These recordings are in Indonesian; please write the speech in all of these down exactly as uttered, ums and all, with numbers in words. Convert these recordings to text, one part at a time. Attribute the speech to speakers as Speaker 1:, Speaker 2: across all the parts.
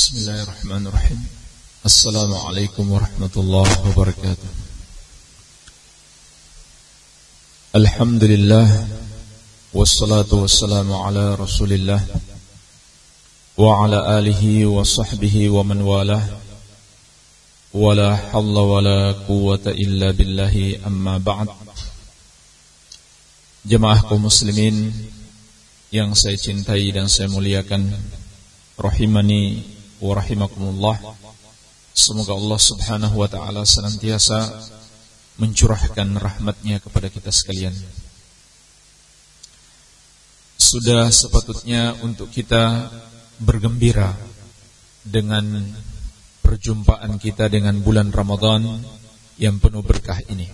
Speaker 1: Bismillahirrahmanirrahim. Assalamualaikum warahmatullahi wabarakatuh. Alhamdulillah, wassalatu wassalamu ala Rasulillah wa ala alihi wa sahbihi wa man walah. Wala hawla wala quwwata illa billahi, amma ba'd. Jemaah kaum muslimin yang saya cintai dan saya muliakan, rahimani wa rahimakumullah. Semoga Allah subhanahu wa ta'ala senantiasa mencurahkan rahmatnya kepada kita sekalian. Sudah sepatutnya untuk kita bergembira dengan perjumpaan kita dengan bulan Ramadan yang penuh berkah ini.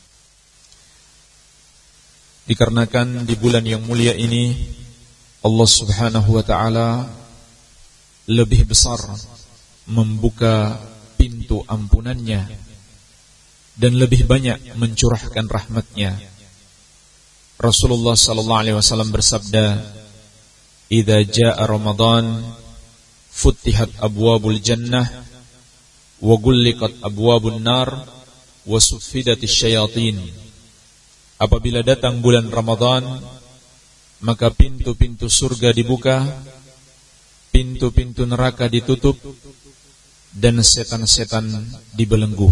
Speaker 1: Dikarenakan di bulan yang mulia ini Allah subhanahu wa ta'ala lebih besar membuka pintu ampunannya dan lebih banyak mencurahkan rahmatnya. Rasulullah sallallahu alaihi wasallam bersabda, "Idza jaa Ramadan futtihat abwabul jannah wa ghulliqat abwabun nar wa suffidatis syayatin." Apabila datang bulan Ramadan, maka pintu-pintu surga dibuka, pintu-pintu neraka ditutup, dan setan-setan dibelenggu.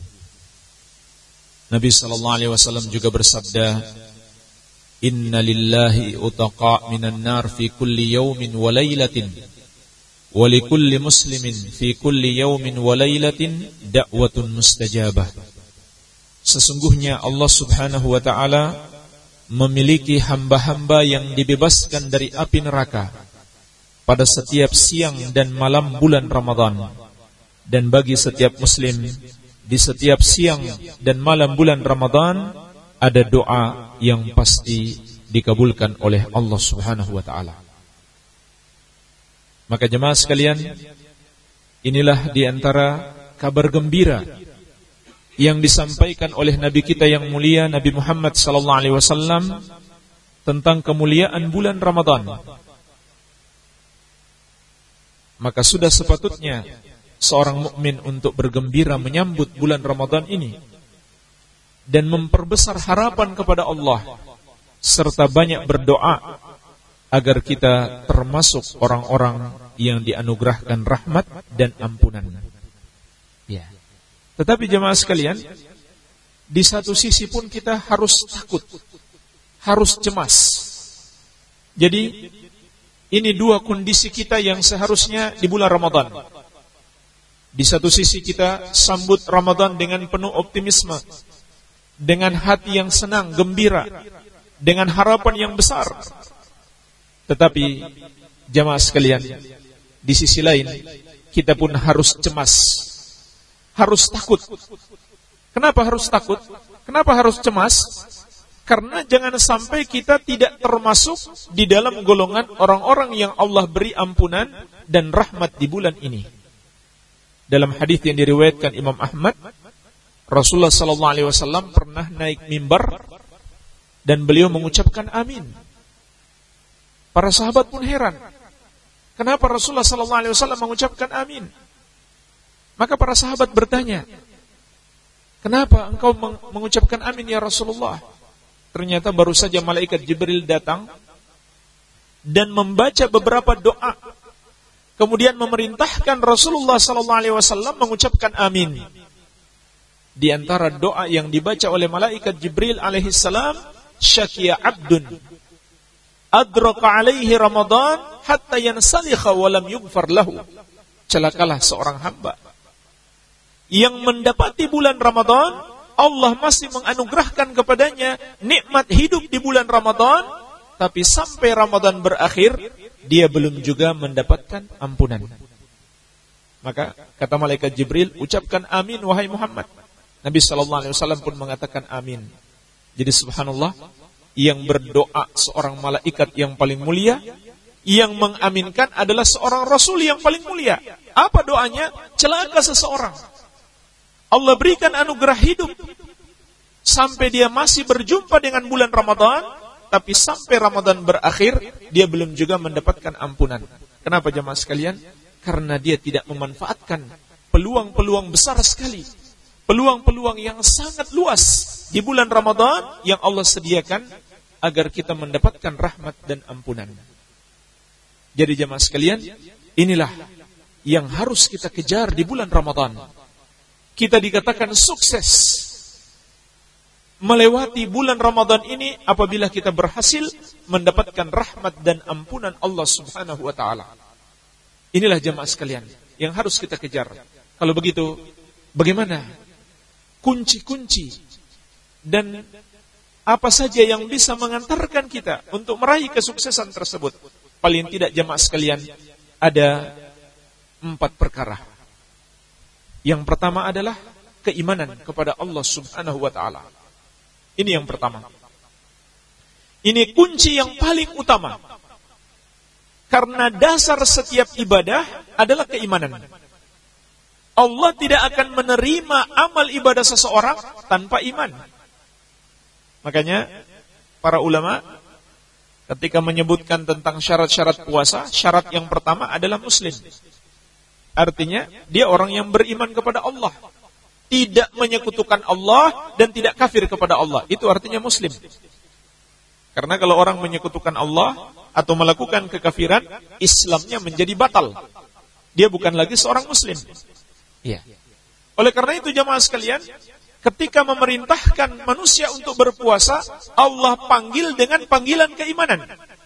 Speaker 1: Nabi sallallahu alaihi wasallam juga bersabda, "Inna lillahi utaqa minan nar fi kulli yawmin wa laylatin, wa li kulli muslimin fi kulli yawmin wa laylatin da'watun mustajabah." Sesungguhnya Allah subhanahu wa ta'ala memiliki hamba-hamba yang dibebaskan dari api neraka pada setiap siang dan malam bulan Ramadan. Dan bagi setiap muslim di setiap siang dan malam bulan Ramadan ada doa yang pasti dikabulkan oleh Allah subhanahu wa ta'ala. Maka jemaah sekalian, inilah diantara kabar gembira yang disampaikan oleh Nabi kita yang mulia, Nabi Muhammad sallallahu alaihi wasallam, tentang kemuliaan bulan Ramadan. Maka sudah sepatutnya seorang mukmin untuk bergembira menyambut bulan Ramadan ini dan memperbesar harapan kepada Allah, serta banyak berdoa agar kita termasuk orang-orang yang dianugerahkan rahmat dan ampunan. Ya. Tetapi jemaah sekalian, di satu sisi pun kita harus takut, harus cemas. Jadi ini dua kondisi kita yang seharusnya di bulan Ramadan. Di satu sisi kita sambut Ramadan dengan penuh optimisme, dengan hati yang senang, gembira, dengan harapan yang besar. Tetapi jemaah sekalian, di sisi lain kita pun harus cemas, harus takut. Kenapa harus takut? Kenapa harus cemas? Karena jangan sampai kita tidak termasuk di dalam golongan orang-orang yang Allah beri ampunan dan rahmat di bulan ini. Dalam hadis yang diriwayatkan Imam Ahmad, Rasulullah sallallahu alaihi wasallam pernah naik mimbar dan beliau mengucapkan amin. Para sahabat pun heran, kenapa Rasulullah sallallahu alaihi wasallam mengucapkan amin? Maka para sahabat bertanya, "Kenapa engkau mengucapkan amin ya Rasulullah?" Ternyata baru saja malaikat Jibril datang dan membaca beberapa doa, kemudian memerintahkan Rasulullah sallallahu alaihi wasallam mengucapkan amin. Di antara doa yang dibaca oleh malaikat Jibril alaihi salam, "Syakiya abdun adraka alaihi Ramadan hatta yansalikha wa lam yughfar lahu." Celakalah seorang hamba yang mendapati bulan Ramadan, Allah masih menganugerahkan kepadanya nikmat hidup di bulan Ramadan, tapi sampai Ramadan berakhir dia belum juga mendapatkan ampunan. Maka kata malaikat Jibril, "Ucapkan amin wahai Muhammad." Nabi sallallahu alaihi wasallam pun mengatakan amin. Jadi subhanallah, yang berdoa seorang malaikat yang paling mulia, yang mengaminkan adalah seorang rasul yang paling mulia. Apa doanya? Celaka seseorang, Allah berikan anugerah hidup sampai dia masih berjumpa dengan bulan Ramadan, tapi sampai Ramadan berakhir dia belum juga mendapatkan ampunan. Kenapa jemaah sekalian? Karena dia tidak memanfaatkan peluang-peluang besar sekali, peluang-peluang yang sangat luas di bulan Ramadan yang Allah sediakan agar kita mendapatkan rahmat dan ampunan. Jadi jemaah sekalian, inilah yang harus kita kejar di bulan Ramadan. Kita dikatakan sukses melewati bulan Ramadan ini apabila kita berhasil mendapatkan rahmat dan ampunan Allah Subhanahu wa taala. Inilah jemaah sekalian yang harus kita kejar. Kalau begitu, bagaimana kunci-kunci dan apa saja yang bisa mengantarkan kita untuk meraih kesuksesan tersebut? Paling tidak jemaah sekalian, ada empat perkara. Yang pertama adalah keimanan kepada Allah Subhanahu wa taala. Ini yang pertama. Ini kunci yang paling utama. Karena dasar setiap ibadah adalah keimanan. Allah tidak akan menerima amal ibadah seseorang tanpa iman. Makanya para ulama ketika menyebutkan tentang syarat-syarat puasa, syarat yang pertama adalah muslim. Artinya dia orang yang beriman kepada Allah, tidak menyekutukan Allah dan tidak kafir kepada Allah. Itu artinya muslim. Karena kalau orang menyekutukan Allah atau melakukan kekafiran, Islamnya menjadi batal. Dia bukan lagi seorang muslim. Ya. Oleh karena itu jamaah sekalian, ketika memerintahkan manusia untuk berpuasa, Allah panggil dengan panggilan keimanan.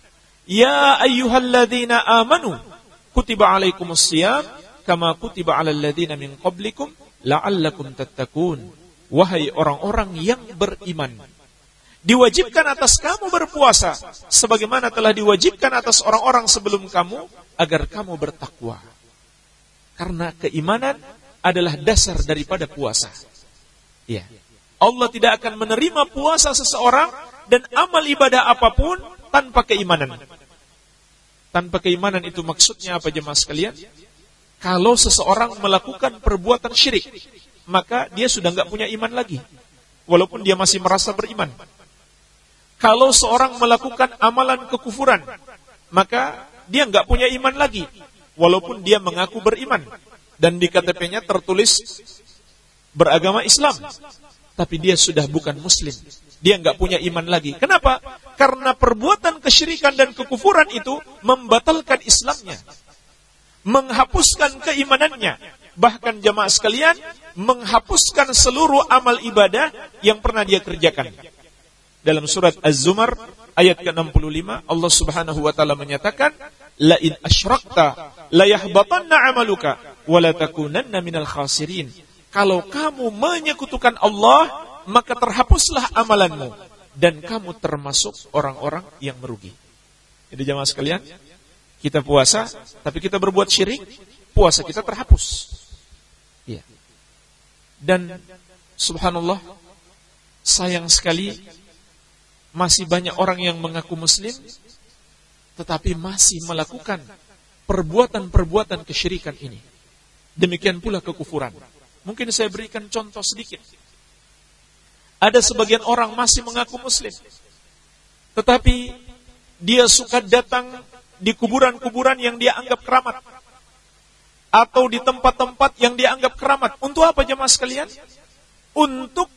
Speaker 1: Ya ayyuhalladzina amanu kutiba alaikumus shiyam kama kutiba alal ladzina min qablikum la'allakum tattaqun. Wahai orang-orang yang beriman, diwajibkan atas kamu berpuasa sebagaimana telah diwajibkan atas orang-orang sebelum kamu agar kamu bertakwa. Karena keimanan adalah dasar daripada puasa. Ya. Allah tidak akan menerima puasa seseorang dan amal ibadah apapun tanpa keimanan. Tanpa keimanan itu maksudnya apa jemaah sekalian? Kalau seseorang melakukan perbuatan syirik, maka dia sudah enggak punya iman lagi, walaupun dia masih merasa beriman. Kalau seorang melakukan amalan kekufuran, maka dia enggak punya iman lagi, walaupun dia mengaku beriman dan di K T P-nya tertulis beragama Islam, tapi dia sudah bukan muslim. Dia enggak punya iman lagi. Kenapa? Karena perbuatan kesyirikan dan kekufuran itu membatalkan Islamnya, menghapuskan keimanannya, bahkan jamaah sekalian menghapuskan seluruh amal ibadah yang pernah dia kerjakan. Dalam surat Az-Zumar ayat ke enam puluh lima Allah Subhanahu wa taala menyatakan, la in asyrakta la yahbatanna 'amaluka wa la takunanna minal khasirin. Kalau kamu menyekutukan Allah, maka terhapuslah amalanmu dan kamu termasuk orang-orang yang merugi. Jadi jamaah sekalian, kita puasa tapi kita berbuat syirik, puasa kita terhapus. Ya. Dan subhanallah, sayang sekali masih banyak orang yang mengaku muslim tetapi masih melakukan perbuatan-perbuatan kesyirikan ini. Demikian pula kekufuran. Mungkin saya berikan contoh sedikit. Ada sebagian orang masih mengaku muslim, tetapi dia suka datang di kuburan-kuburan yang dia anggap keramat, atau di tempat-tempat yang dia anggap keramat. Untuk apa jemaah sekalian? Untuk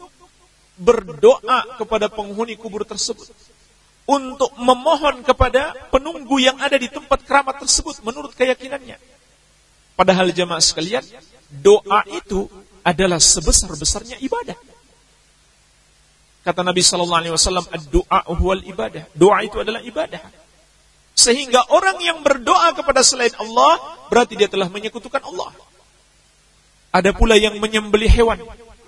Speaker 1: berdoa kepada penghuni kubur tersebut, untuk memohon kepada penunggu yang ada di tempat keramat tersebut menurut keyakinannya. Padahal jemaah sekalian, doa itu adalah sebesar-besarnya ibadah. Kata Nabi sallallahu alaihi wasallam, ad-du'a huwal ibadah. Doa itu adalah ibadah. Sehingga orang yang berdoa kepada selain Allah berarti dia telah menyekutukan Allah. Ada pula yang menyembelih hewan,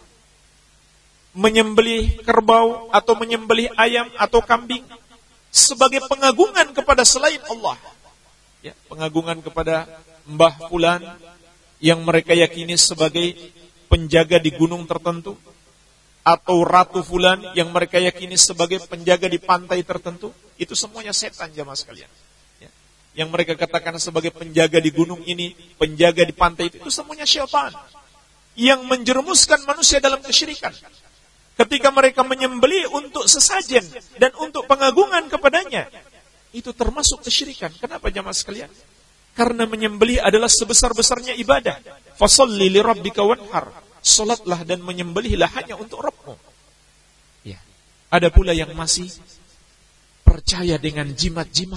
Speaker 1: menyembelih kerbau atau menyembelih ayam atau kambing sebagai pengagungan kepada selain Allah. Ya, pengagungan kepada Mbah Fulan yang mereka yakini sebagai penjaga di gunung tertentu, atau Ratu Fulan yang mereka yakini sebagai penjaga di pantai tertentu. Itu semuanya setan jamaah sekalian. Ya. Yang mereka katakan sebagai penjaga di gunung ini, penjaga di pantai itu, itu semuanya syaitan yang menjerumuskan manusia dalam kesyirikan. Ketika mereka menyembelih untuk sesajen dan untuk pengagungan kepadanya, itu termasuk kesyirikan. Kenapa jamaah sekalian? Karena menyembelih adalah sebesar-besarnya ibadah. Fasholli li rabbika wanhar. Salatlah dan menyembelihlah hanya untuk Rabbmu. Ya. Ada pula yang masih percaya dengan jimat-jimat.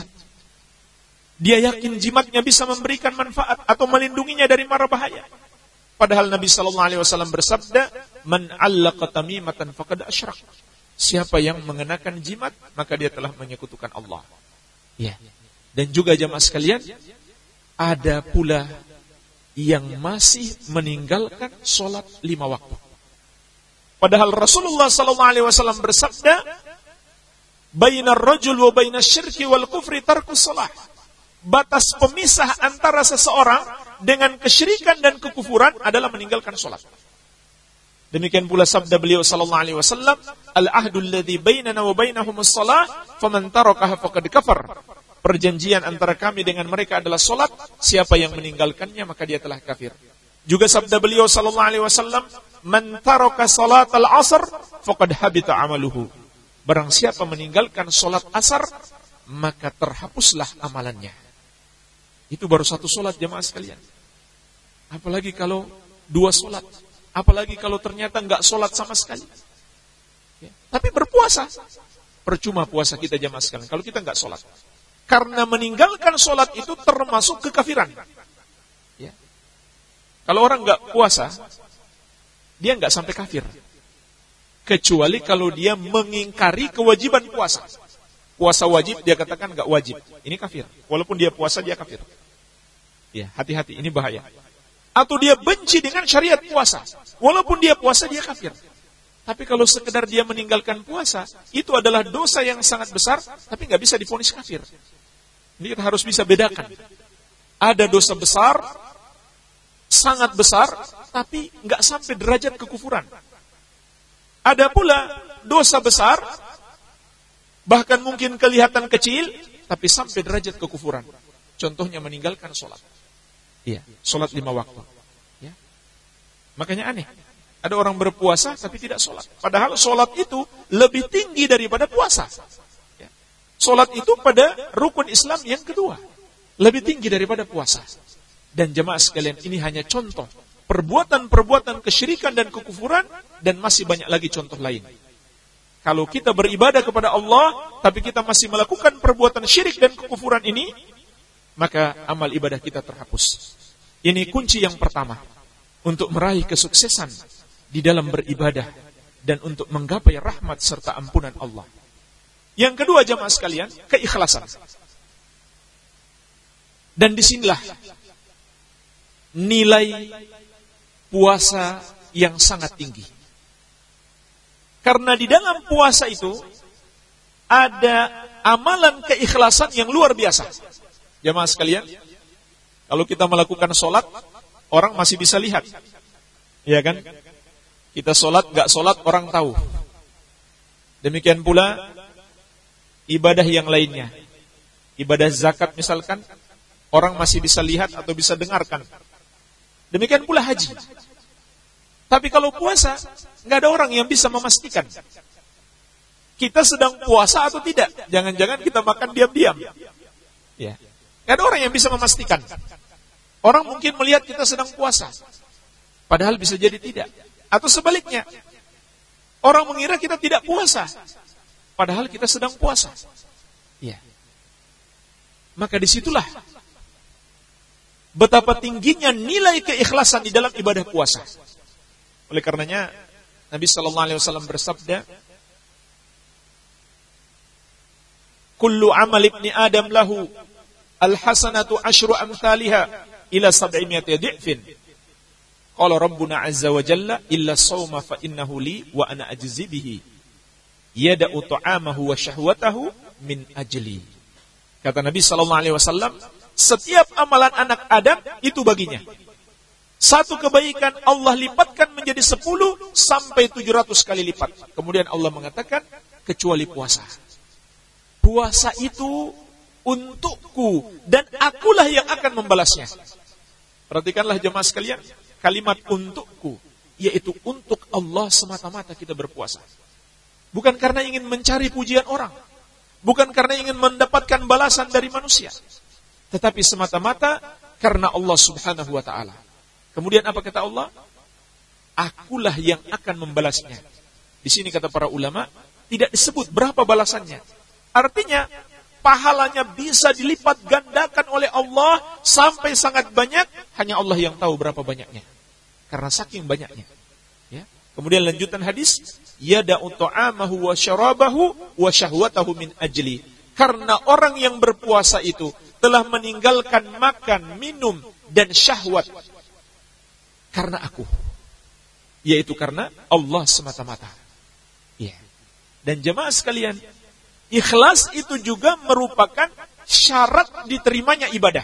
Speaker 1: Dia yakin jimatnya bisa memberikan manfaat atau melindunginya dari mara bahaya. Padahal Nabi sallallahu alaihi wasallam bersabda, "Man 'allaqa tamimatan faqad asyrak." Siapa yang mengenakan jimat, maka dia telah menyekutukan Allah. Ya. Dan juga jamaah sekalian, ada pula yang masih meninggalkan sholat lima waktu. Padahal Rasulullah sallallahu alaihi wasallam bersabda, "Bainar rajul wa bainas syirki wal kufri tarkus shalah." Batas pemisah antara seseorang dengan kesyirikan dan kekufuran adalah meninggalkan sholat. Demikian pula sabda beliau sallallahu alaihi wasallam, "Al-ahdu alladhi bainana wa bainahumus shalah, faman tarakaha faqad kafar." Perjanjian antara kami dengan mereka adalah solat. Siapa yang meninggalkannya maka dia telah kafir. Juga sabda beliau sallallahu alaihi wasallam, "Man taraka salatal asr faqad habita amaluhu." Barang siapa meninggalkan solat asar, maka terhapuslah amalannya. Itu baru satu solat jemaah sekalian. Apalagi kalau dua solat. Apalagi kalau ternyata enggak solat sama sekali. Ya. Tapi berpuasa. Percuma puasa kita jemaah sekalian kalau kita enggak solat. Karena meninggalkan sholat itu termasuk kekafiran. Ya. Kalau orang nggak puasa, dia nggak sampai kafir. Kecuali kalau dia mengingkari kewajiban puasa. Puasa wajib, dia katakan nggak wajib. Ini kafir. Walaupun dia puasa, dia kafir. Ya, hati-hati, ini bahaya. Atau dia benci dengan syariat puasa. Walaupun dia puasa, dia kafir. Tapi kalau sekedar dia meninggalkan puasa, itu adalah dosa yang sangat besar, tapi nggak bisa divonis kafir. Ini kita harus bisa bedakan. Ada dosa besar, sangat besar, tapi nggak sampai derajat kekufuran. Ada pula dosa besar, bahkan mungkin kelihatan kecil, tapi sampai derajat kekufuran. Contohnya meninggalkan sholat. Iya, sholat lima waktu. Ya. Makanya aneh. Ada orang berpuasa tapi tidak sholat. Padahal sholat itu lebih tinggi daripada puasa. Ya. Sholat itu pada rukun Islam yang kedua. Lebih tinggi daripada puasa. Dan jemaah sekalian, ini hanya contoh. Perbuatan-perbuatan kesyirikan dan kekufuran. Dan masih banyak lagi contoh lain. Kalau kita beribadah kepada Allah, tapi kita masih melakukan perbuatan syirik dan kekufuran ini, maka amal ibadah kita terhapus. Ini kunci yang pertama. Untuk meraih kesuksesan di dalam beribadah dan untuk menggapai rahmat serta ampunan Allah. Yang kedua jamaah sekalian, keikhlasan. Dan disinilah nilai puasa yang sangat tinggi. Karena di dalam puasa itu ada amalan keikhlasan yang luar biasa. Jamaah sekalian, kalau kita melakukan sholat, orang masih bisa lihat. Iya kan? Kita sholat, gak sholat, orang tahu. Demikian pula ibadah yang lainnya. Ibadah zakat misalkan, orang masih bisa lihat atau bisa dengarkan. Demikian pula haji. Tapi kalau puasa, gak ada orang yang bisa memastikan kita sedang puasa atau tidak. Jangan-jangan kita makan diam-diam. Ya. Gak ada orang yang bisa memastikan. Orang mungkin melihat kita sedang puasa, padahal bisa jadi tidak. Atau sebaliknya, orang mengira kita tidak puasa, padahal kita sedang puasa. Ya. Maka disitulah betapa tingginya nilai keikhlasan di dalam ibadah puasa. Oleh karenanya Nabi Sallallahu Alaihi Wasallam bersabda, "Kullu amal ibni Adam lahu al-hasanatu ashru amthaliha ila sab'imi'ati di'fin." Qala Rabbuna Azza wa Jalla, "Illa as-sawma fa innahu li wa ana ajzi bihi. Yada'u ta'amahu wa syahwatahu min ajli." Kata Nabi sallallahu alaihi wasallam, setiap amalan anak Adam itu baginya. Satu kebaikan Allah lipatkan menjadi sepuluh sampai tujuh ratus kali lipat. Kemudian Allah mengatakan, kecuali puasa. Puasa itu untukku dan akulah yang akan membalasnya. Perhatikanlah jemaah sekalian, kalimat untukku, yaitu untuk Allah semata-mata kita berpuasa. Bukan karena ingin mencari pujian orang, bukan karena ingin mendapatkan balasan dari manusia, tetapi semata-mata karena Allah Subhanahu wa ta'ala. Kemudian apa kata Allah? Akulah yang akan membalasnya. Di sini kata para ulama, tidak disebut berapa balasannya. Artinya, pahalanya bisa dilipat gandakan oleh Allah sampai sangat banyak, hanya Allah yang tahu berapa banyaknya. Karena saking banyaknya. Ya. Kemudian lanjutan hadis, yada'u ta'amahu wa syarabahu wa syahwatahu min ajli. Karena orang yang berpuasa itu telah meninggalkan makan, minum, dan syahwat karena aku. Yaitu karena Allah semata-mata. Ya. Dan jemaah sekalian, ikhlas itu juga merupakan syarat diterimanya ibadah.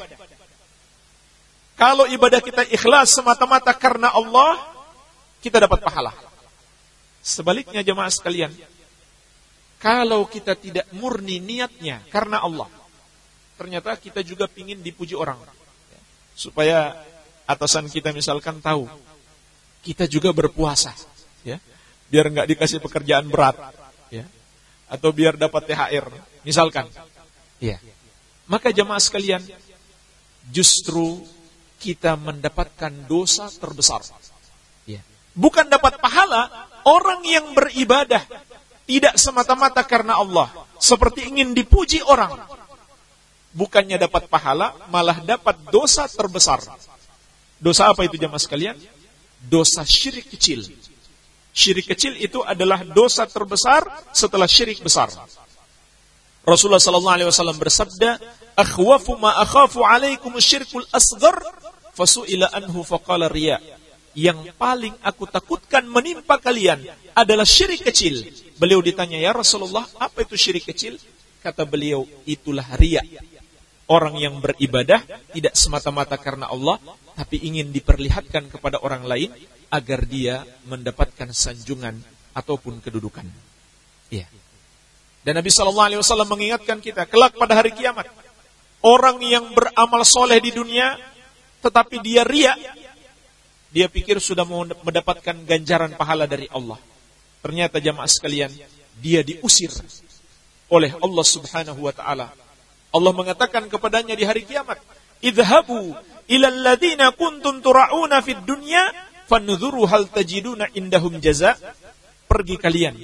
Speaker 1: Kalau ibadah kita ikhlas semata-mata karena Allah, kita dapat pahala. Sebaliknya jemaah sekalian, kalau kita tidak murni niatnya karena Allah, ternyata kita juga pingin dipuji orang. Supaya atasan kita misalkan tahu, kita juga berpuasa. Ya, biar nggak dikasih pekerjaan berat. Ya, atau biar dapat T H R, misalkan. Ya. Maka jemaah sekalian, justru kita mendapatkan dosa terbesar. Ya. Bukan dapat pahala, orang yang beribadah tidak semata-mata karena Allah, seperti ingin dipuji orang. Bukannya dapat pahala, malah dapat dosa terbesar. Dosa apa itu jemaah sekalian? Dosa syirik kecil. Syirik kecil itu adalah dosa terbesar setelah syirik besar. Rasulullah sallallahu alaihi wasallam bersabda, "Akhwafu ma akhafu 'alaikum syirkul asghar, fasu'ila anhu faqala riya." Yang paling aku takutkan menimpa kalian adalah syirik kecil. Beliau ditanya, "Ya Rasulullah, apa itu syirik kecil?" Kata beliau, "Itulah riya." Orang yang beribadah tidak semata-mata karena Allah, tapi ingin diperlihatkan kepada orang lain agar dia mendapatkan sanjungan ataupun kedudukan. Ya. Dan Nabi Sallallahu Alaihi Wasallam mengingatkan kita, kelak pada hari kiamat, orang yang beramal soleh di dunia, tetapi dia riya, dia pikir sudah mendapatkan ganjaran pahala dari Allah. Ternyata jamaah sekalian, dia diusir oleh Allah Subhanahu Wa Taala. Allah mengatakan kepadanya di hari kiamat, idhabu ilal ladina kuntum tura'una fid dunya fanudhuru hal tajiduna indahum jaza. Pergi kalian,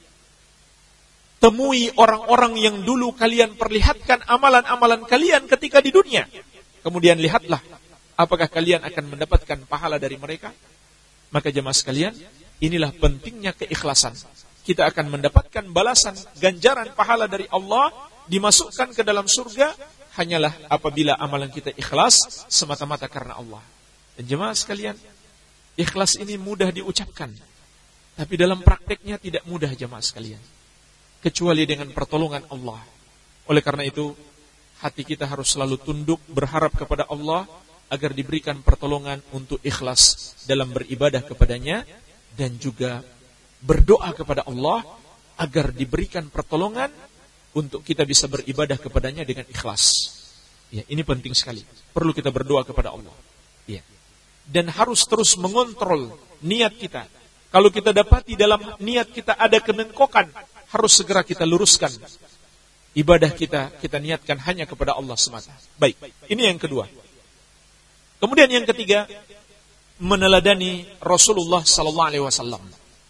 Speaker 1: temui orang-orang yang dulu kalian perlihatkan amalan-amalan kalian ketika di dunia. Kemudian lihatlah, apakah kalian akan mendapatkan pahala dari mereka? Maka jemaah sekalian, inilah pentingnya keikhlasan. Kita akan mendapatkan balasan, ganjaran pahala dari Allah, dimasukkan ke dalam surga, hanyalah apabila amalan kita ikhlas semata-mata karena Allah. Dan jemaah sekalian, ikhlas ini mudah diucapkan, tapi dalam prakteknya tidak mudah jemaah sekalian, kecuali dengan pertolongan Allah. Oleh karena itu, hati kita harus selalu tunduk berharap kepada Allah agar diberikan pertolongan untuk ikhlas dalam beribadah kepadanya, dan juga berdoa kepada Allah agar diberikan pertolongan untuk kita bisa beribadah kepadanya dengan ikhlas. Ya, ini penting sekali. Perlu kita berdoa kepada Allah. Ya. Dan harus terus mengontrol niat kita. Kalau kita dapati dalam niat kita ada kebengkokan, harus segera kita luruskan. Ibadah kita, kita niatkan hanya kepada Allah semata. Baik, ini yang kedua. Kemudian yang ketiga, meneladani Rasulullah sallallahu alaihi wasallam.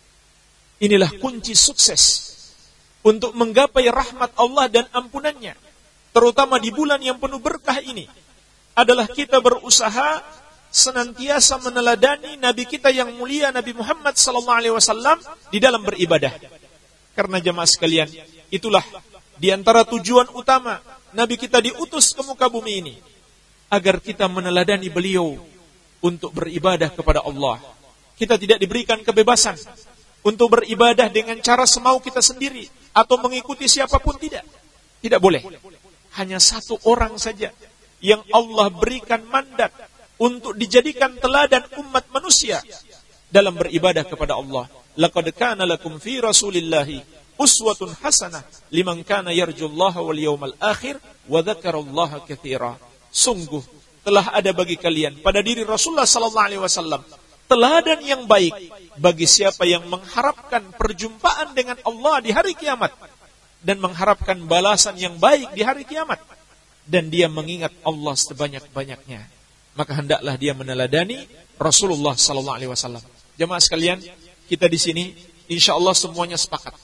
Speaker 1: Inilah kunci sukses untuk menggapai rahmat Allah dan ampunannya, terutama di bulan yang penuh berkah ini, adalah kita berusaha senantiasa meneladani Nabi kita yang mulia, Nabi Muhammad sallallahu alaihi wasallam di dalam beribadah. Karena jemaah sekalian, itulah di antara tujuan utama Nabi kita diutus ke muka bumi ini, agar kita meneladani beliau untuk beribadah kepada Allah. Kita tidak diberikan kebebasan untuk beribadah dengan cara semau kita sendiri atau mengikuti siapapun, tidak. Tidak boleh. Hanya satu orang saja yang Allah berikan mandat untuk dijadikan teladan umat manusia dalam beribadah kepada Allah. Laqad kana lakum fi Rasulillahi uswatun hasanah liman kana yarjullaha wal yawmal akhir wa dzakarallaha katsira. Sungguh telah ada bagi kalian pada diri Rasulullah sallallahu alaihi wasallam teladan yang baik bagi siapa yang mengharapkan perjumpaan dengan Allah di hari kiamat dan mengharapkan balasan yang baik di hari kiamat. dan dia mengingat Allah sebanyak-banyaknya, maka hendaklah dia meneladani Rasulullah sallallahu alaihi wasallam. Jemaah sekalian, kita di sini insyaallah semuanya sepakat.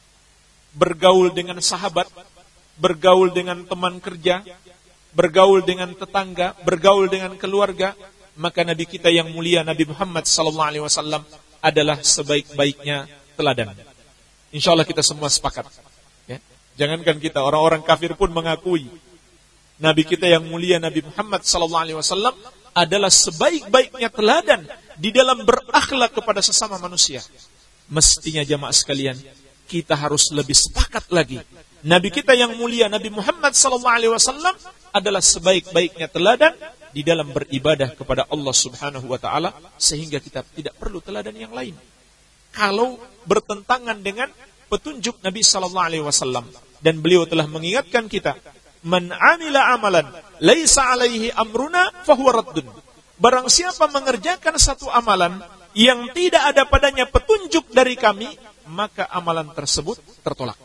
Speaker 1: Bergaul dengan sahabat, bergaul dengan teman kerja, bergaul dengan tetangga, bergaul dengan keluarga, maka Nabi kita yang mulia Nabi Muhammad sallallahu alaihi wasallam adalah sebaik-baiknya teladan. Insyaallah kita semua sepakat. Ya. Jangankan kita, orang-orang kafir pun mengakui Nabi kita yang mulia Nabi Muhammad sallallahu alaihi wasallam adalah sebaik-baiknya teladan di dalam berakhlak kepada sesama manusia. Mestinya jamaah sekalian, kita harus lebih sepakat lagi. Nabi kita yang mulia Nabi Muhammad sallallahu alaihi wasallam adalah sebaik-baiknya teladan di dalam beribadah kepada Allah Subhanahu wa taala, sehingga kita tidak perlu teladan yang lain. Kalau bertentangan dengan petunjuk Nabi sallallahu alaihi wasallam, dan beliau telah mengingatkan kita, man amila amalan laisa alaihi amruna fahuwa raddun. Barang siapa mengerjakan satu amalan yang tidak ada padanya petunjuk dari kami, maka amalan tersebut tertolak.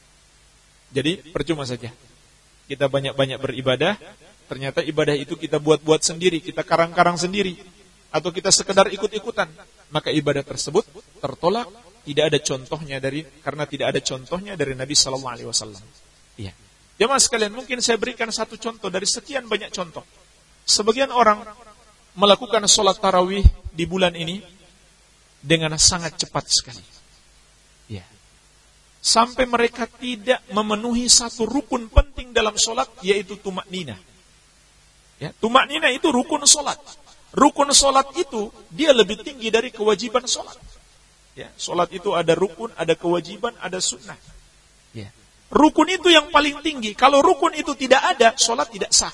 Speaker 1: Jadi percuma saja kita banyak-banyak beribadah, ternyata ibadah itu kita buat-buat sendiri, kita karang-karang sendiri, atau kita sekedar ikut-ikutan, maka ibadah tersebut tertolak, tidak ada contohnya dari karena tidak ada contohnya dari Nabi sallallahu alaihi wasallam. Iya. Jemaah sekalian, mungkin saya berikan satu contoh dari sekian banyak contoh. Sebagian orang melakukan sholat tarawih di bulan ini dengan sangat cepat sekali. Ya. Sampai mereka tidak memenuhi satu rukun penting dalam sholat, yaitu tumak ninah. Ya, tumak ninah itu rukun sholat. Rukun sholat itu dia lebih tinggi dari kewajiban sholat. Ya, sholat itu ada rukun, ada kewajiban, ada sunnah. Ya. Rukun itu yang paling tinggi. Kalau rukun itu tidak ada, sholat tidak sah.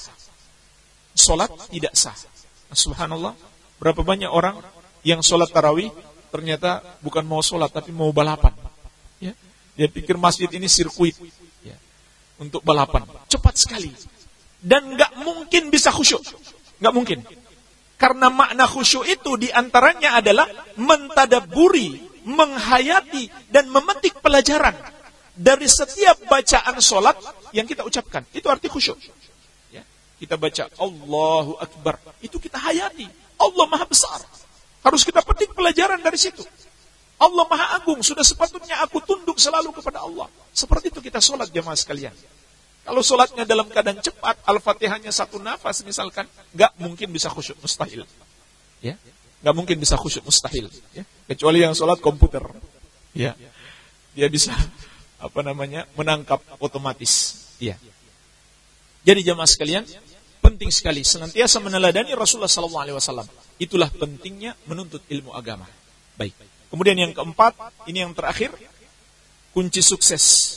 Speaker 1: Sholat tidak sah. Subhanallah, berapa banyak orang yang sholat tarawih ternyata bukan mau sholat tapi mau balapan. Ya. Dia pikir masjid ini sirkuit, ya, untuk balapan. Cepat sekali. Dan gak mungkin bisa khusyuk. Gak mungkin. Karena makna khusyuk itu diantaranya adalah mentadaburi, menghayati, dan memetik pelajaran dari setiap bacaan sholat yang kita ucapkan. Itu arti khusyuk. Ya. Kita baca Allahu Akbar, itu kita hayati. Allah Maha Besar. Harus kita petik pelajaran dari situ. Allah Maha Agung, sudah sepatutnya aku tunduk selalu kepada Allah. Seperti itu kita sholat jamaah sekalian. Kalau sholatnya dalam keadaan cepat, Al-Fatihahnya satu nafas misalkan, gak mungkin bisa khusyuk, mustahil. Ya, gak mungkin bisa khusyuk, mustahil. Ya. Kecuali yang sholat komputer. Ya, dia bisa apa namanya menangkap otomatis. Ya. Jadi jamaah sekalian, penting sekali senantiasa meneladani Rasulullah sallallahu alaihi wasallam. Itulah pentingnya menuntut ilmu agama. Baik. Kemudian yang keempat, ini yang terakhir, kunci sukses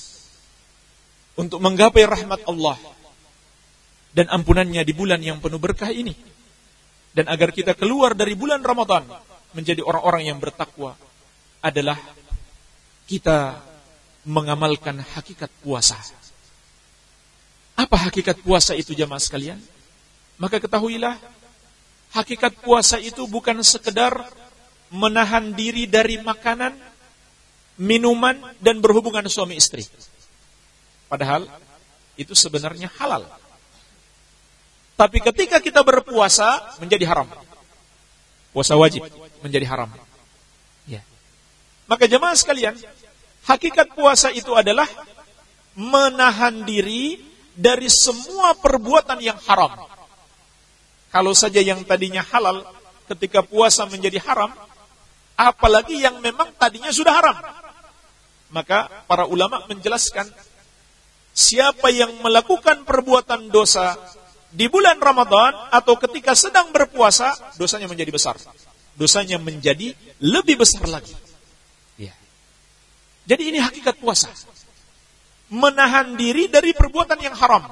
Speaker 1: untuk menggapai rahmat Allah dan ampunannya di bulan yang penuh berkah ini, dan agar kita keluar dari bulan Ramadan menjadi orang-orang yang bertakwa, adalah kita mengamalkan hakikat puasa. Apa hakikat puasa itu jamaah sekalian? Maka ketahuilah, hakikat puasa itu bukan sekedar menahan diri dari makanan, minuman, dan berhubungan suami istri. Padahal itu sebenarnya halal. Tapi ketika kita berpuasa menjadi haram. Puasa wajib menjadi haram. Ya. Maka jemaah sekalian, hakikat puasa itu adalah menahan diri dari semua perbuatan yang haram. Kalau saja yang tadinya halal ketika puasa menjadi haram, apalagi yang memang tadinya sudah haram. Maka para ulama menjelaskan, siapa yang melakukan perbuatan dosa di bulan Ramadan atau ketika sedang berpuasa, dosanya menjadi besar. Dosanya menjadi lebih besar lagi. Ya. Jadi ini hakikat puasa. Menahan diri dari perbuatan yang haram.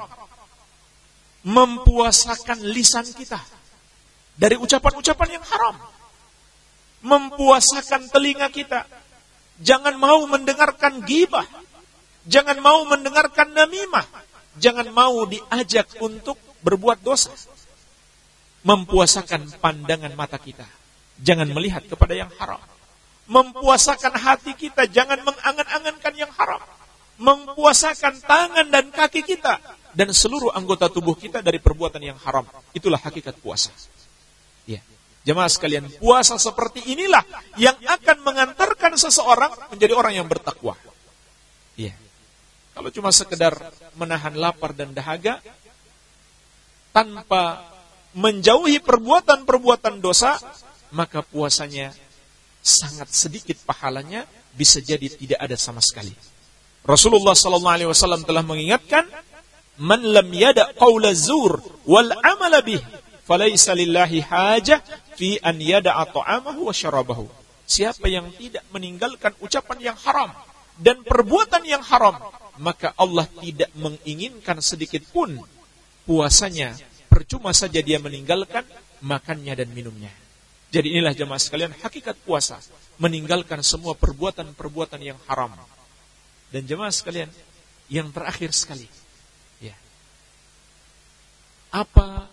Speaker 1: Mempuasakan lisan kita dari ucapan-ucapan yang haram. Mempuasakan telinga kita. Jangan mau mendengarkan ghibah. Jangan mau mendengarkan namimah. Jangan mau diajak untuk berbuat dosa. Mempuasakan pandangan mata kita. Jangan melihat kepada yang haram. Mempuasakan hati kita. Jangan mengangan-angankan yang haram. Mempuasakan tangan dan kaki kita dan seluruh anggota tubuh kita dari perbuatan yang haram. Itulah hakikat puasa. Ya. Jemaah sekalian, puasa seperti inilah yang akan mengantarkan seseorang menjadi orang yang bertakwa. Ya. Kalau cuma sekedar menahan lapar dan dahaga tanpa menjauhi perbuatan-perbuatan dosa, maka puasanya sangat sedikit pahalanya, bisa jadi tidak ada sama sekali. Rasulullah sallallahu alaihi wasallam telah mengingatkan, "Man lam yada qaula zur wal amala bih, falaysa lillahi hajah fi an yada'a ta'amahu wa syarabahu." Siapa yang tidak meninggalkan ucapan yang haram dan perbuatan yang haram, maka Allah tidak menginginkan sedikit pun puasanya. Percuma saja dia meninggalkan makannya dan minumnya. Jadi inilah jemaah sekalian hakikat puasa, meninggalkan semua perbuatan-perbuatan yang haram. Dan jemaah sekalian, yang terakhir sekali, ya, apa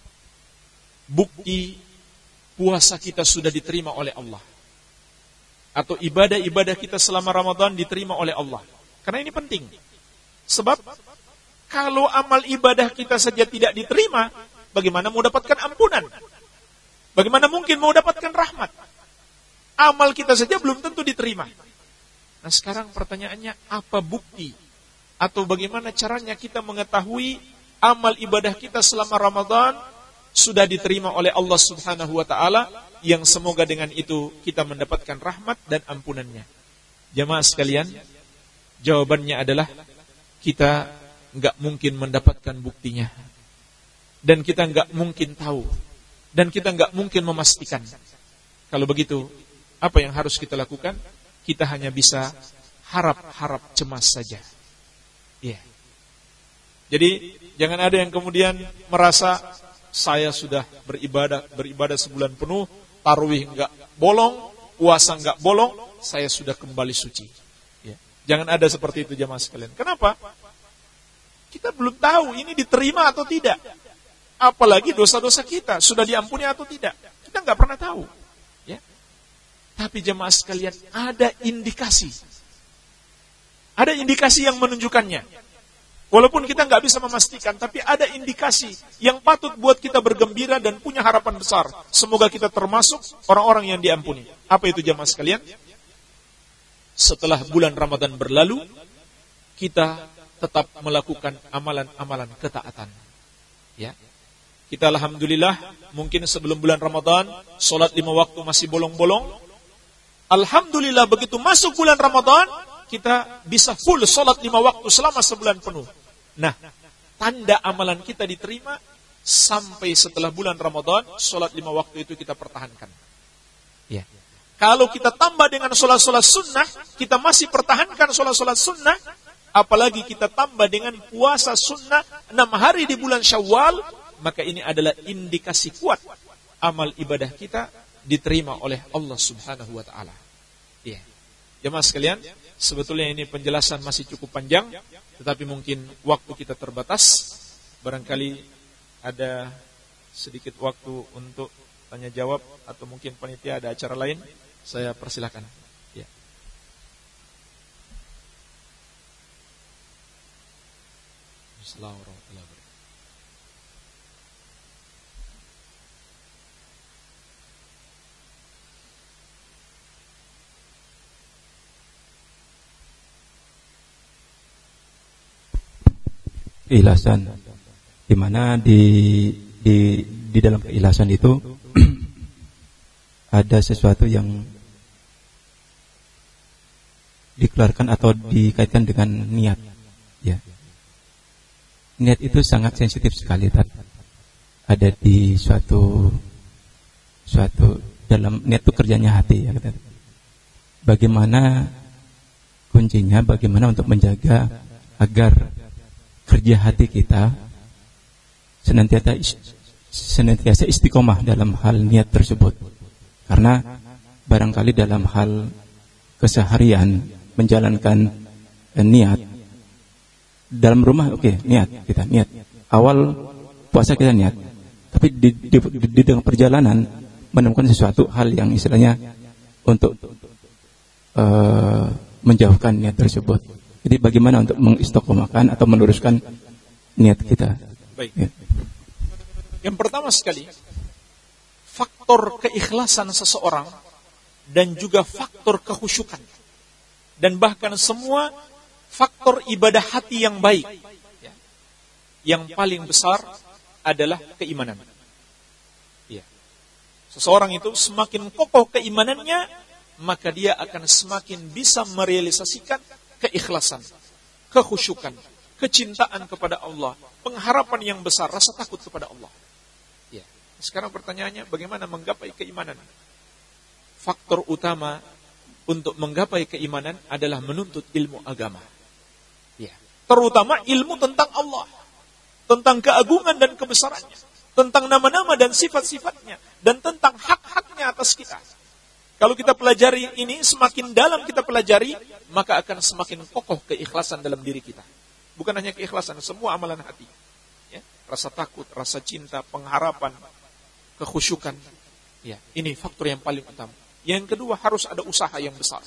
Speaker 1: bukti puasa kita sudah diterima oleh Allah? Atau ibadah-ibadah kita selama Ramadan diterima oleh Allah? Karena ini penting. Sebab kalau amal ibadah kita saja tidak diterima, bagaimana mau dapatkan ampunan? Bagaimana mungkin mau dapatkan rahmat? Amal kita saja belum tentu diterima. Nah sekarang pertanyaannya, apa bukti? Atau bagaimana caranya kita mengetahui amal ibadah kita selama Ramadan sudah diterima oleh Allah subhanahu wa ta'ala, yang semoga dengan itu kita mendapatkan rahmat dan ampunannya? Jamaah sekalian, jawabannya adalah kita nggak mungkin mendapatkan buktinya, dan kita nggak mungkin tahu, dan kita nggak mungkin memastikan. Kalau begitu, apa yang harus kita lakukan? Kita hanya bisa harap-harap cemas saja. Iya. Jadi jangan ada yang kemudian merasa saya sudah beribadah beribadah sebulan penuh, tarawih nggak bolong, puasa nggak bolong, saya sudah kembali suci. Ya. Jangan ada seperti itu jemaah sekalian. Kenapa? Kita belum tahu ini diterima atau tidak. Apalagi dosa-dosa kita sudah diampuni atau tidak. Kita nggak pernah tahu. Ya. Tapi jemaah sekalian, ada indikasi. Ada indikasi yang menunjukkannya. Walaupun kita nggak bisa memastikan, tapi ada indikasi yang patut buat kita bergembira dan punya harapan besar. Semoga kita termasuk orang-orang yang diampuni. Apa itu jemaah sekalian? Setelah bulan Ramadan berlalu, kita tetap melakukan amalan-amalan ketaatan. Ya. Kita alhamdulillah, mungkin sebelum bulan Ramadan, sholat lima waktu masih bolong-bolong. Alhamdulillah begitu masuk bulan Ramadan, kita bisa full sholat lima waktu selama sebulan penuh. Nah, tanda amalan kita diterima sampai setelah bulan Ramadan, sholat lima waktu itu kita pertahankan. Ya. Kalau kita tambah dengan sholat-sholat sunnah, kita masih pertahankan sholat-sholat sunnah, apalagi kita tambah dengan puasa sunnah enam hari di bulan Syawal, maka ini adalah indikasi kuat amal ibadah kita diterima oleh Allah subhanahu wa ta'ala. Ya. Jemaah sekalian, sebetulnya ini penjelasan masih cukup panjang, tetapi mungkin waktu kita terbatas. Barangkali ada sedikit waktu untuk tanya jawab, atau mungkin panitia ada acara lain, saya persilakan. Ya. Assalamualaikum warahmatullahi wabarakatuh.
Speaker 2: Keikhlasan, di mana di di di dalam keikhlasan itu ada sesuatu yang dikeluarkan atau dikaitkan dengan niat. Ya, niat itu sangat sensitif sekali. Ada di suatu suatu dalam niat itu kerjanya hati. Ya, bagaimana kuncinya? Bagaimana untuk menjaga agar kerja hati kita senantiasa senantiasa istiqomah dalam hal niat tersebut. Karena barangkali dalam hal keseharian menjalankan eh, niat dalam rumah, oke, okay, niat kita niat awal puasa kita niat, tapi di, di, di, di dalam perjalanan menemukan sesuatu hal yang istilahnya untuk uh, menjauhkan niat tersebut. Jadi bagaimana untuk mengistiqomahkan atau meluruskan niat kita.
Speaker 1: Baik.
Speaker 2: Ya.
Speaker 1: Yang pertama sekali, faktor keikhlasan seseorang dan juga faktor kekhusyukan. Dan bahkan semua faktor ibadah hati yang baik. Ya. Yang paling besar adalah keimanan. Ya. Seseorang itu semakin kokoh keimanannya, maka dia akan semakin bisa merealisasikan keikhlasan, kekhusyukan, kecintaan kepada Allah, pengharapan yang besar, rasa takut kepada Allah. Ya. Sekarang pertanyaannya, bagaimana menggapai keimanan? Faktor utama untuk menggapai keimanan adalah menuntut ilmu agama. Ya. Terutama ilmu tentang Allah, tentang keagungan dan kebesarannya, tentang nama-nama dan sifat-sifatnya, dan tentang hak-haknya atas kita. Kalau kita pelajari ini, semakin dalam kita pelajari, maka akan semakin kokoh keikhlasan dalam diri kita. Bukan hanya keikhlasan, semua amalan hati. Ya. Rasa takut, rasa cinta, pengharapan, kekhusyukan. Ya. Ini faktor yang paling utama. Yang kedua, harus ada usaha yang besar.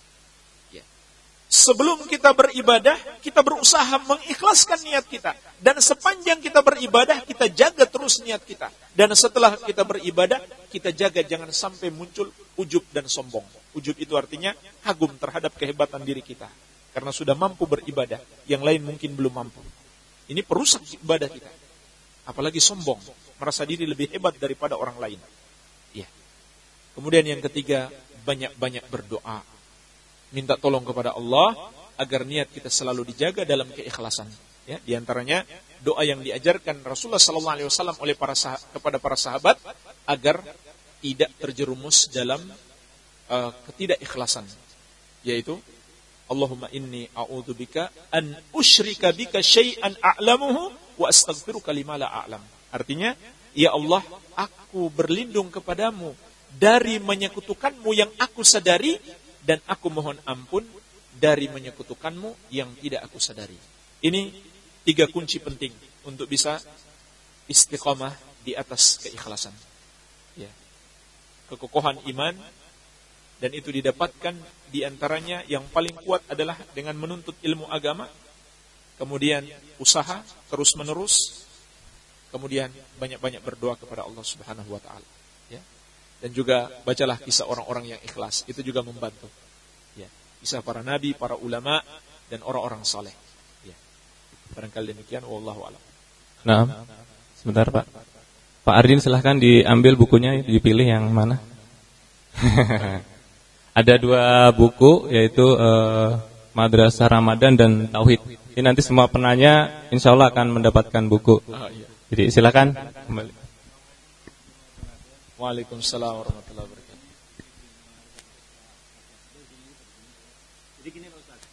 Speaker 1: Ya. Sebelum kita beribadah, kita berusaha mengikhlaskan niat kita. Dan sepanjang kita beribadah, kita jaga terus niat kita. Dan setelah kita beribadah, kita jaga jangan sampai muncul ujub dan sombong. Ujub itu artinya kagum terhadap kehebatan diri kita. Karena sudah mampu beribadah, yang lain mungkin belum mampu. Ini perusak ibadah kita. Apalagi sombong, merasa diri lebih hebat daripada orang lain. Ya. Kemudian yang ketiga, banyak-banyak berdoa. Minta tolong kepada Allah agar niat kita selalu dijaga dalam keikhlasan. Ya, di antaranya doa yang diajarkan Rasulullah sallallahu alaihi wasallam oleh para sah- kepada para sahabat agar tidak terjerumus dalam uh, ketidakikhlasan, yaitu Allahumma inni a'udzubika an usyrika bika syai'an a'lamuhu wa astaghfiruka lima la a'lam. Artinya, ya Allah, aku berlindung kepadamu dari menyekutukanmu yang aku sadari, dan aku mohon ampun dari menyekutukanmu yang tidak aku sadari. Ini tiga kunci penting untuk bisa istiqamah di atas keikhlasan. Ya. Kekokohan iman, dan itu didapatkan di antaranya yang paling kuat adalah dengan menuntut ilmu agama, kemudian usaha terus menerus, kemudian banyak-banyak berdoa kepada Allah Subhanahu wa taala. Ya. Dan juga bacalah kisah orang-orang yang ikhlas, itu juga membantu. Ya. Kisah para nabi, para ulama, dan orang-orang saleh. Ya. Barangkali demikian, wallahu a'lam.
Speaker 3: Nah, sebentar Pak. Pak Ardin silahkan diambil bukunya, dipilih yang mana. Ada dua buku, yaitu uh, Madrasah Ramadan dan Tauhid. Ini nanti semua penanya insya Allah akan mendapatkan buku. Jadi silakan kembali.
Speaker 1: Waalaikumsalam warahmatullahi wabarakatuh. Jadi gini Pak Ustaz.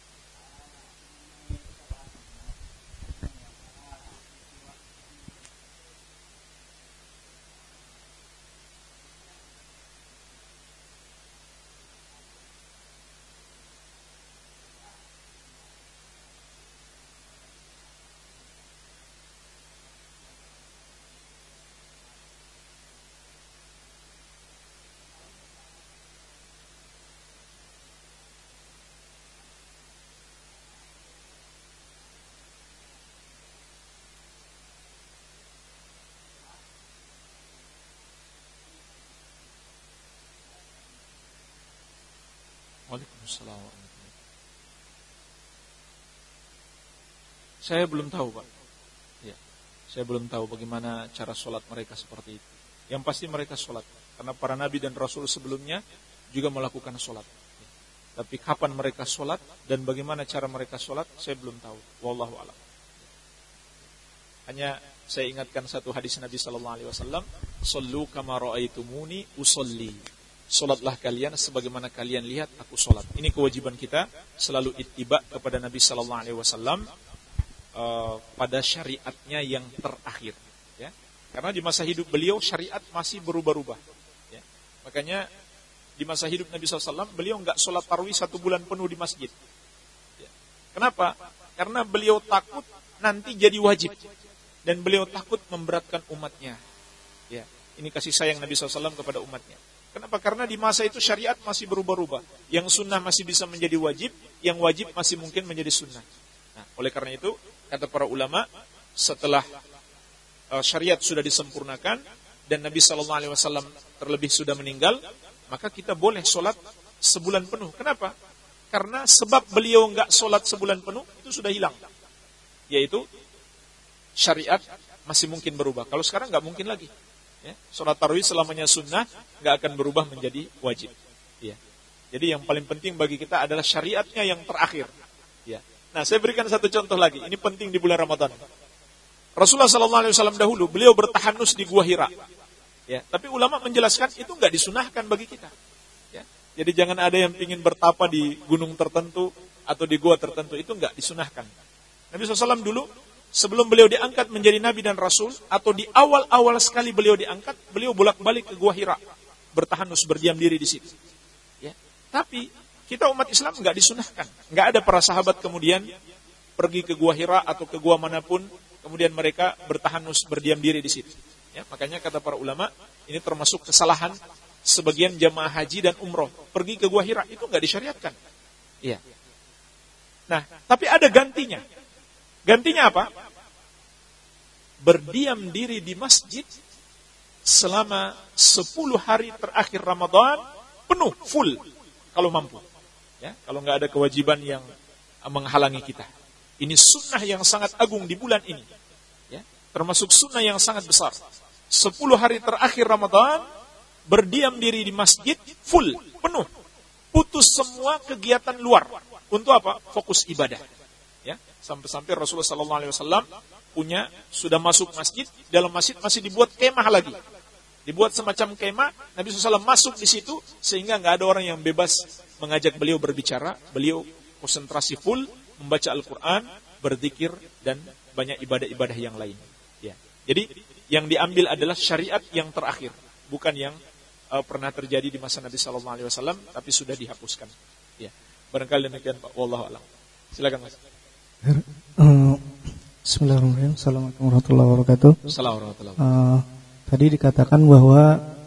Speaker 1: Waalaikumsalam warahmatullahi wabarakatuh. Saya belum tahu Pak. Ya, saya belum tahu bagaimana cara sholat mereka seperti itu. Yang pasti mereka sholat, karena para nabi dan rasul sebelumnya juga melakukan sholat. Ya. Tapi kapan mereka sholat dan bagaimana cara mereka sholat, saya belum tahu. Wallahu a'lam. Hanya saya ingatkan satu hadis Nabi Sallallahu Alaihi Wasallam, "Sallu kama ra'aitumuni usolli." Solatlah kalian sebagaimana kalian lihat aku solat. Ini kewajiban kita selalu ittiba kepada Nabi Sallallahu Alaihi Wasallam uh, pada syariatnya yang terakhir. Ya. Karena di masa hidup beliau syariat masih berubah-ubah. Ya. Makanya di masa hidup Nabi Sallallahu Alaihi Wasallam beliau nggak solat tarawih satu bulan penuh di masjid. Ya. Kenapa? Karena beliau takut nanti jadi wajib dan beliau takut memberatkan umatnya. Ya. Ini kasih sayang Nabi Sallallahu Alaihi Wasallam kepada umatnya. Kenapa? Karena di masa itu syariat masih berubah-ubah. Yang sunnah masih bisa menjadi wajib, yang wajib masih mungkin menjadi sunnah. Nah, oleh karena itu, kata para ulama, setelah uh, syariat sudah disempurnakan dan Nabi Shallallahu Alaihi Wasallam terlebih sudah meninggal, maka kita boleh sholat sebulan penuh. Kenapa? Karena sebab beliau nggak sholat sebulan penuh itu sudah hilang, yaitu syariat masih mungkin berubah. Kalau sekarang nggak mungkin lagi. Ya, sholat tarawih selamanya sunnah, nggak akan berubah menjadi wajib. Ya. Jadi yang paling penting bagi kita adalah syariatnya yang terakhir. Ya. Nah, saya berikan satu contoh lagi. Ini penting di bulan Ramadan. Rasulullah Sallallahu Alaihi Wasallam dahulu beliau bertahanus di Gua Hira. Ya. Tapi ulama menjelaskan itu nggak disunahkan bagi kita. Ya. Jadi jangan ada yang ingin bertapa di gunung tertentu atau di gua tertentu, itu nggak disunahkan. Nabi shallallahu alaihi wasallam dulu sebelum beliau diangkat menjadi nabi dan rasul, atau di awal-awal sekali beliau diangkat, beliau bolak-balik ke Gua Hira, bertahanus, berdiam diri di situ. Ya. Tapi kita umat Islam nggak disunahkan, nggak ada para sahabat kemudian pergi ke Gua Hira atau ke gua manapun, kemudian mereka bertahanus, berdiam diri di situ. Ya, makanya kata para ulama, ini termasuk kesalahan sebagian jamaah haji dan umroh, pergi ke Gua Hira, itu nggak disyariatkan. Iya. Nah, tapi ada gantinya. Gantinya apa? Berdiam diri di masjid selama sepuluh hari terakhir Ramadan penuh, full, kalau mampu. Ya, kalau nggak ada kewajiban yang menghalangi kita. Ini sunnah yang sangat agung di bulan ini. Ya, termasuk sunnah yang sangat besar. Sepuluh hari terakhir Ramadan berdiam diri di masjid full, penuh, putus semua kegiatan luar. Untuk apa? Fokus ibadah. Ya, sampai-sampai Rasulullah Sallallahu Alaihi Wasallam punya sudah masuk masjid, dalam masjid masih dibuat kemah lagi, dibuat semacam kemah. Nabi shallallahu alaihi wasallam masuk di situ sehingga nggak ada orang yang bebas mengajak beliau berbicara. Beliau konsentrasi full membaca Al-Quran, berzikir dan banyak ibadah-ibadah yang lain. Ya, jadi yang diambil adalah syariat yang terakhir, bukan yang uh, pernah terjadi di masa Nabi Sallallahu Alaihi Wasallam, tapi sudah dihapuskan. Ya, barangkali demikian Pak. Wallahu a'lam. Silakan Mas.
Speaker 4: Uh, Bismillahirrahmanirrahim. Assalamualaikum warahmatullahi wabarakatuh.
Speaker 1: Assalamualaikum warahmatullahi wabarakatuh.
Speaker 4: Uh, tadi dikatakan bahwa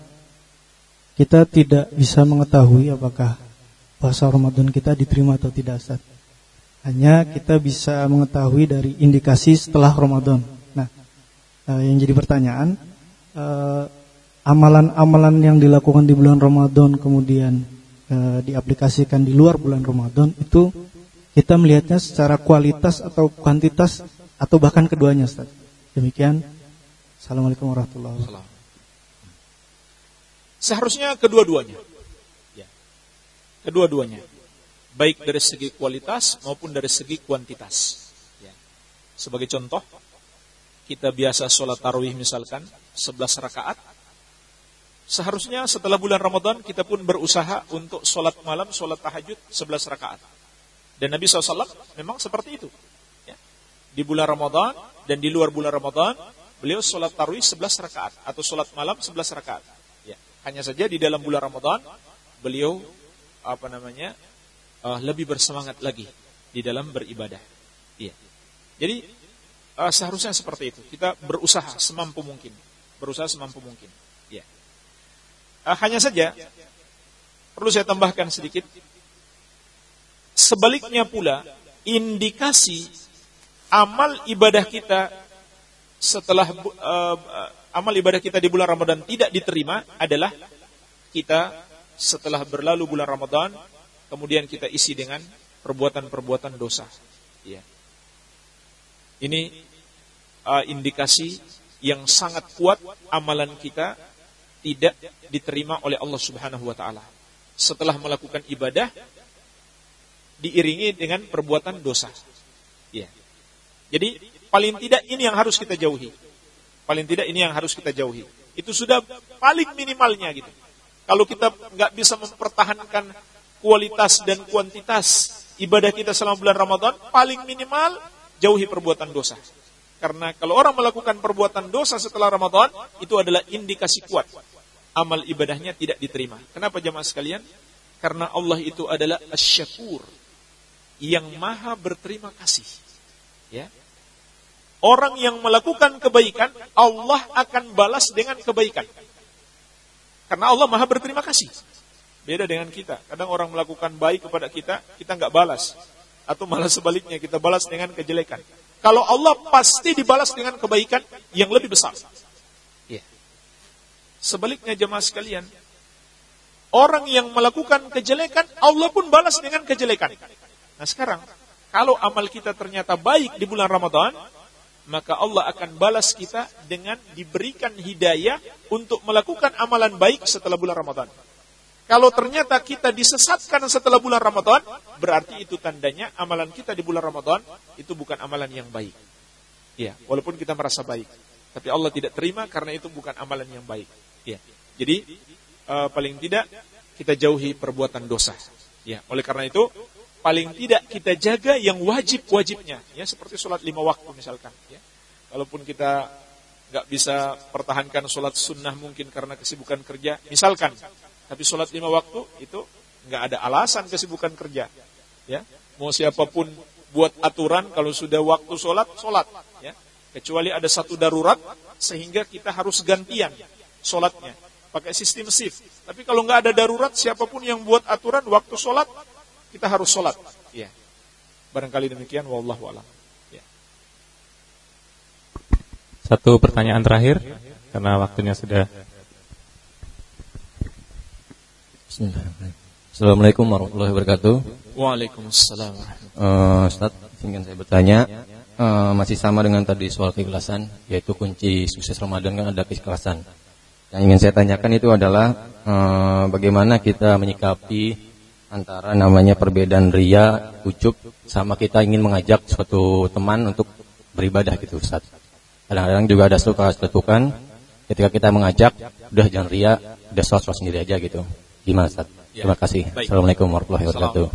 Speaker 4: kita tidak bisa mengetahui apakah puasa Ramadan kita diterima atau tidak, Ustaz. Hanya kita bisa mengetahui dari indikasi setelah Ramadan. Nah, uh, yang jadi pertanyaan, uh, amalan-amalan yang dilakukan di bulan Ramadan kemudian uh, diaplikasikan di luar bulan Ramadan itu kita melihatnya secara kualitas atau kuantitas atau bahkan keduanya, Ustaz. Demikian. Assalamualaikum warahmatullahi wabarakatuh.
Speaker 1: Seharusnya kedua-duanya. Ya. Kedua-duanya. Baik dari segi kualitas maupun dari segi kuantitas. Ya. Sebagai contoh, kita biasa sholat tarawih misalkan sebelas rakaat. Seharusnya setelah bulan Ramadan kita pun berusaha untuk sholat malam, sholat tahajud sebelas rakaat. Dan Nabi shallallahu alaihi wasallam memang seperti itu. Ya. Di bulan Ramadan dan di luar bulan Ramadan, beliau sholat tarawih sebelas rakaat atau sholat malam sebelas rakaat. Ya. Hanya saja di dalam bulan Ramadan, beliau apa namanya uh, lebih bersemangat lagi di dalam beribadah. Ya. Jadi uh, seharusnya seperti itu. Kita berusaha semampu mungkin, berusaha semampu mungkin. Ya. Uh, hanya saja perlu saya tambahkan sedikit. Sebaliknya pula, indikasi amal ibadah kita setelah uh, amal ibadah kita di bulan Ramadan tidak diterima adalah kita setelah berlalu bulan Ramadan kemudian kita isi dengan perbuatan-perbuatan dosa. Ya. Ini uh, indikasi yang sangat kuat amalan kita tidak diterima oleh Allah Subhanahu wa taala. Setelah melakukan ibadah diiringi dengan perbuatan dosa. Ya. Jadi paling tidak ini yang harus kita jauhi. Paling tidak ini yang harus kita jauhi. Itu sudah paling minimalnya gitu. Kalau kita nggak bisa mempertahankan kualitas dan kuantitas ibadah kita selama bulan Ramadan, paling minimal jauhi perbuatan dosa. Karena kalau orang melakukan perbuatan dosa setelah Ramadan, itu adalah indikasi kuat amal ibadahnya tidak diterima. Kenapa jamaah sekalian? Karena Allah itu adalah Asy-Syakur, yang maha berterima kasih. Ya. Orang yang melakukan kebaikan, Allah akan balas dengan kebaikan. Karena Allah maha berterima kasih. Beda dengan kita. Kadang orang melakukan baik kepada kita, kita nggak balas. Atau malah sebaliknya, kita balas dengan kejelekan. Kalau Allah pasti dibalas dengan kebaikan yang lebih besar. Ya. Sebaliknya jemaah sekalian, orang yang melakukan kejelekan, Allah pun balas dengan kejelekan. Nah sekarang, kalau amal kita ternyata baik di bulan Ramadan, maka Allah akan balas kita dengan diberikan hidayah untuk melakukan amalan baik setelah bulan Ramadan. Kalau ternyata kita disesatkan setelah bulan Ramadan, berarti itu tandanya amalan kita di bulan Ramadan itu bukan amalan yang baik. Ya, walaupun kita merasa baik, tapi Allah tidak terima karena itu bukan amalan yang baik. Ya, jadi uh, paling tidak kita jauhi perbuatan dosa. Ya, oleh karena itu paling tidak kita jaga yang wajib-wajibnya. Ya, seperti sholat lima waktu misalkan. Ya, kalaupun kita nggak bisa pertahankan sholat sunnah mungkin karena kesibukan kerja, misalkan. Tapi sholat lima waktu itu nggak ada alasan kesibukan kerja, ya. Mau siapapun buat aturan kalau sudah waktu sholat, sholat, ya. Kecuali ada satu darurat sehingga kita harus gantian sholatnya, pakai sistem shift. Tapi kalau nggak ada darurat, siapapun yang buat aturan waktu sholat, kita harus sholat, ya. Barangkali demikian, wallahu a'lam. Ya.
Speaker 3: Satu pertanyaan terakhir karena waktunya sudah.
Speaker 5: Assalamualaikum warahmatullahi wabarakatuh.
Speaker 1: Waalaikumsalam.
Speaker 5: Uh, Ustaz, ingin saya bertanya, uh, masih sama dengan tadi soal keikhlasan, yaitu kunci sukses Ramadan kan ada keikhlasan. Yang ingin saya tanyakan itu adalah uh, bagaimana kita menyikapi antara namanya perbedaan ria, ujub, sama kita ingin mengajak suatu teman untuk beribadah gitu Ustaz. Kadang-kadang juga ada suka letukan ketika kita mengajak, udah jangan ria, udah sholat-sholat sendiri aja gitu. Gimana Ustaz? Ya. Terima kasih. Baik. Assalamualaikum warahmatullahi wabarakatuh.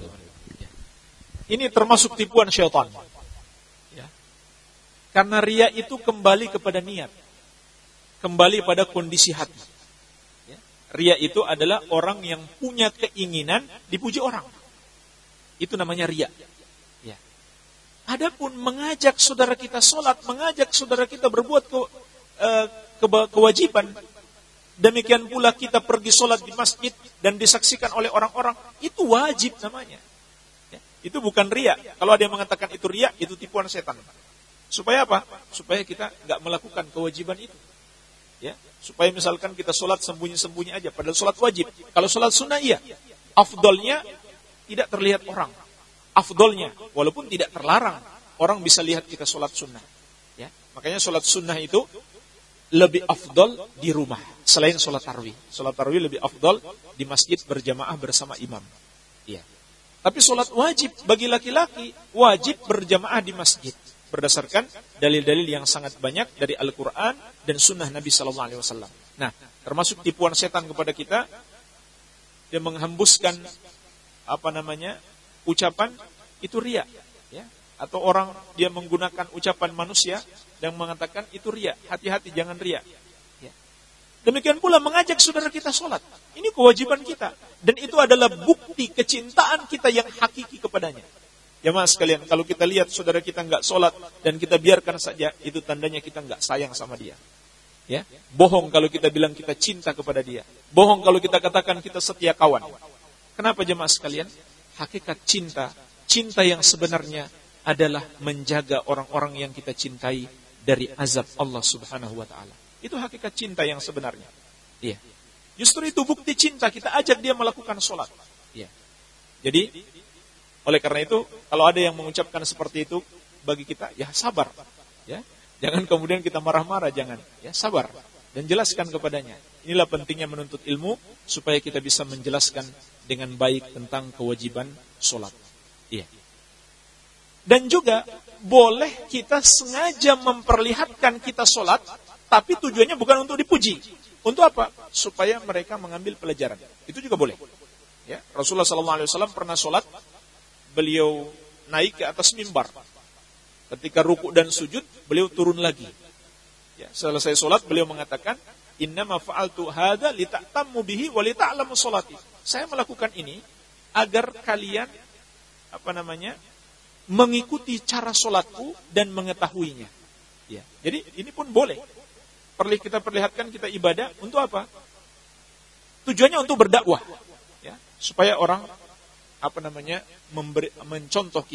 Speaker 1: Ini termasuk tipuan syaitan. Ya. Karena ria itu kembali kepada niat. Kembali pada kondisi hati. Ya. Ria itu adalah orang yang punya keinginan dipuji orang. Itu namanya ria. Ya. Adapun mengajak saudara kita sholat, mengajak saudara kita berbuat ke, uh, ke, kewajiban, demikian pula kita pergi sholat di masjid dan disaksikan oleh orang-orang, itu wajib namanya. Ya, itu bukan riya. Kalau ada yang mengatakan itu riya, itu tipuan setan. Supaya apa? Supaya kita nggak melakukan kewajiban itu. Ya, supaya misalkan kita sholat sembunyi-sembunyi aja, padahal sholat wajib. Kalau sholat sunnah iya, afdolnya tidak terlihat orang. Afdolnya, walaupun tidak terlarang, orang bisa lihat kita sholat sunnah. Ya, makanya sholat sunnah itu lebih afdol di rumah selain sholat tarawih. Sholat tarawih lebih afdol di masjid berjamaah bersama imam. Iya. Tapi sholat wajib bagi laki-laki wajib berjamaah di masjid berdasarkan dalil-dalil yang sangat banyak dari Al-Quran dan Sunnah Nabi Sallallahu Alaihi Wasallam. Nah, termasuk tipuan setan kepada kita, dia menghembuskan apa namanya ucapan itu riya, ya. Atau orang dia menggunakan ucapan manusia dan mengatakan itu riya. Hati-hati jangan riya. Ya. Demikian pula mengajak saudara kita sholat. Ini kewajiban kita. Dan itu adalah bukti kecintaan kita yang hakiki kepadanya. Ya mas sekalian, kalau kita lihat saudara kita enggak sholat dan kita biarkan saja, itu tandanya kita enggak sayang sama dia. Ya, bohong kalau kita bilang kita cinta kepada dia. Bohong kalau kita katakan kita setia kawan. Kenapa jemaah sekalian? Hakikat cinta, cinta yang sebenarnya adalah menjaga orang-orang yang kita cintai dari azab Allah Subhanahu wa taala. Itu hakikat cinta yang sebenarnya. Iya. Justru itu bukti cinta, kita ajak dia melakukan sholat. Iya. Jadi, oleh karena itu, kalau ada yang mengucapkan seperti itu bagi kita, ya sabar. Ya. Jangan kemudian kita marah-marah, jangan. Ya, sabar dan jelaskan kepadanya. Inilah pentingnya menuntut ilmu supaya kita bisa menjelaskan dengan baik tentang kewajiban sholat. Iya. Dan juga boleh kita sengaja memperlihatkan kita sholat, tapi tujuannya bukan untuk dipuji. Untuk apa? Supaya mereka mengambil pelajaran. Itu juga boleh. Ya, Rasulullah shallallahu alaihi wasallam pernah sholat, beliau naik ke atas mimbar. Ketika ruku dan sujud, beliau turun lagi. Ya, selesai sholat, beliau mengatakan, Innama fa'altu hadha lita'tammu bihi wa lita'lamu sholati. Saya melakukan ini agar kalian apa namanya? mengikuti cara sholatku dan mengetahuinya. Ya. Jadi ini pun boleh. Perlu kita perlihatkan kita ibadah untuk apa? Tujuannya untuk berdakwah, ya, supaya orang apa namanya memberi, mencontoh kita.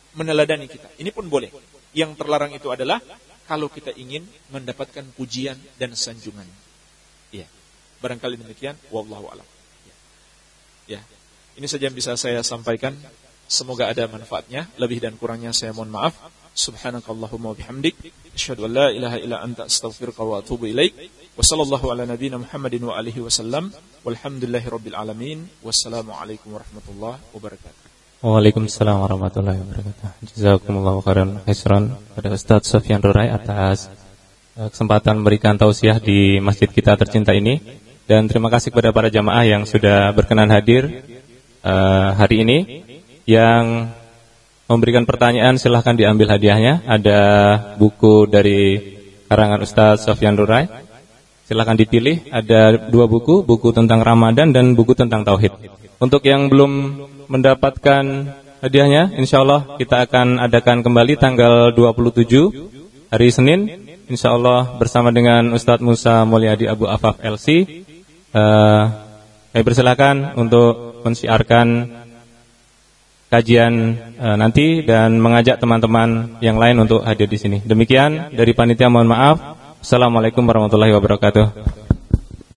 Speaker 1: meneladani kita. Ini pun boleh. Yang terlarang itu adalah kalau kita ingin mendapatkan pujian dan sanjungan. Ya. Barangkali demikian, wallahu a'lam. Ya. Ini saja yang bisa saya sampaikan. Semoga ada manfaatnya. Lebih dan kurangnya saya mohon maaf. Subhanakallahumma wabihamdik, asyhadu an la ilaha illa anta astaghfiruka wa atubu ilaik. Wa sallallahu ala nabiyyina Muhammadin wa alihi wasallam. Walhamdulillahi rabbil alamin. Wassalamualaikum warahmatullahi wabarakatuh.
Speaker 3: Waalaikumsalam warahmatullahi wabarakatuh. Jazakumullahu khairan khairan pada Ustaz Sofyan Rurai atas kesempatan memberikan tausiah di masjid kita tercinta ini, dan terima kasih kepada para jamaah yang sudah berkenan hadir uh, hari ini. Yang memberikan pertanyaan silahkan diambil hadiahnya. Ada buku dari karangan Ustaz Sofyan Rurai, silahkan dipilih. Ada dua buku, buku tentang Ramadan dan buku tentang Tauhid. Untuk yang belum mendapatkan hadiahnya, insyaallah kita akan adakan kembali tanggal dua puluh tujuh hari Senin, insyaallah bersama dengan Ustadz Musa Mulyadi Abu Afaf L C. Uh, kami persilakan untuk mensiarkan kajian uh, nanti dan mengajak teman-teman yang lain untuk hadir di sini. Demikian dari panitia, mohon maaf. Assalamualaikum warahmatullahi wabarakatuh.